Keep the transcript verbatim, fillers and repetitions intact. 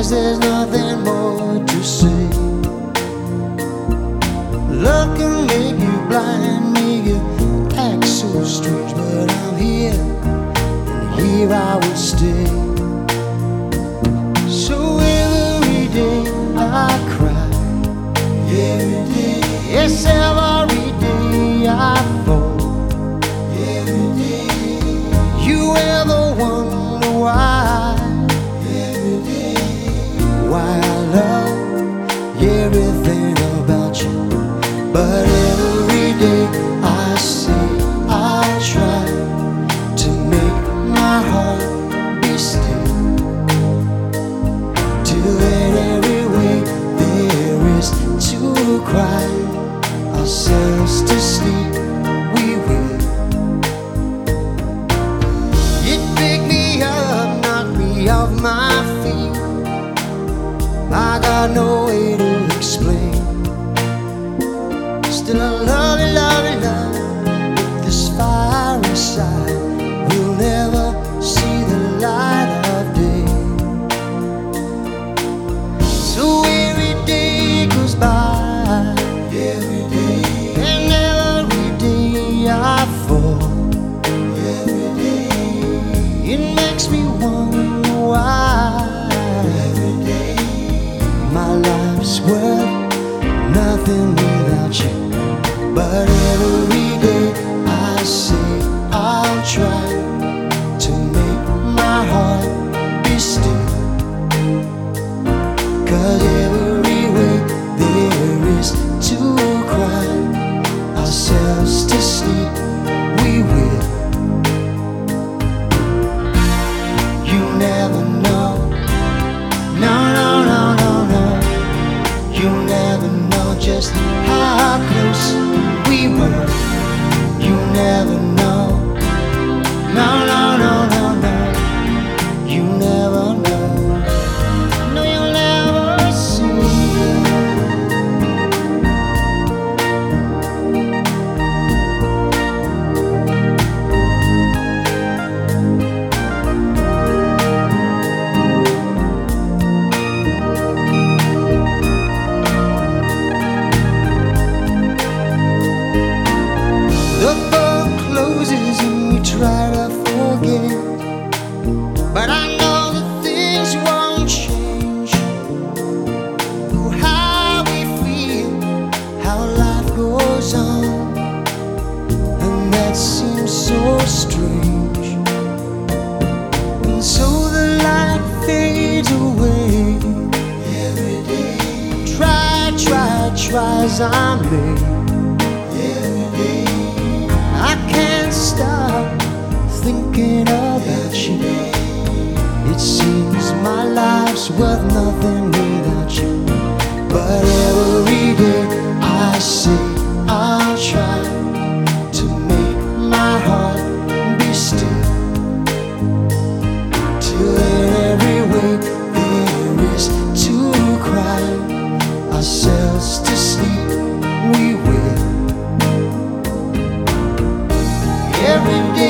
'cause there's nothing more to say. Love can make you blind, make you act so strange, but I'm here, and here I will stay. So every day I cry, every day, yes, every day I fall. Every day you ever wonder why? Every day why I love everything about you. But every day I say I'll try to make my heart be still, till in every way there is to cry ourselves to sleep. We will. It picked me up, knocked me off my feet. I got no way to explain. Still I love you, love you, love you, but this fire inside will never see the light of day. So every day goes by, every day, and every day I fall. Every day it makes me wonder why. Every day my life's worth nothing without you. But every day I say I'll try to make my heart be still, 'cause every way there is to cry ourselves to sleep. We will. You never know. No, no, no, no, no. You never know just how close we were. You never know. No, no, no, no, no. You never know. No, you'll never see. The book closes and we try to forget, but I know that things won't change. Oh, how we feel, how life goes on, and that seems so strange. And so the light fades away. Every day try, try, try as I may. I can't stop thinking about you. It seems my life's worth nothing without you. But every day I say I'll try to make my heart be still, till in every way there is to cry ourselves to sleep. We will. Every day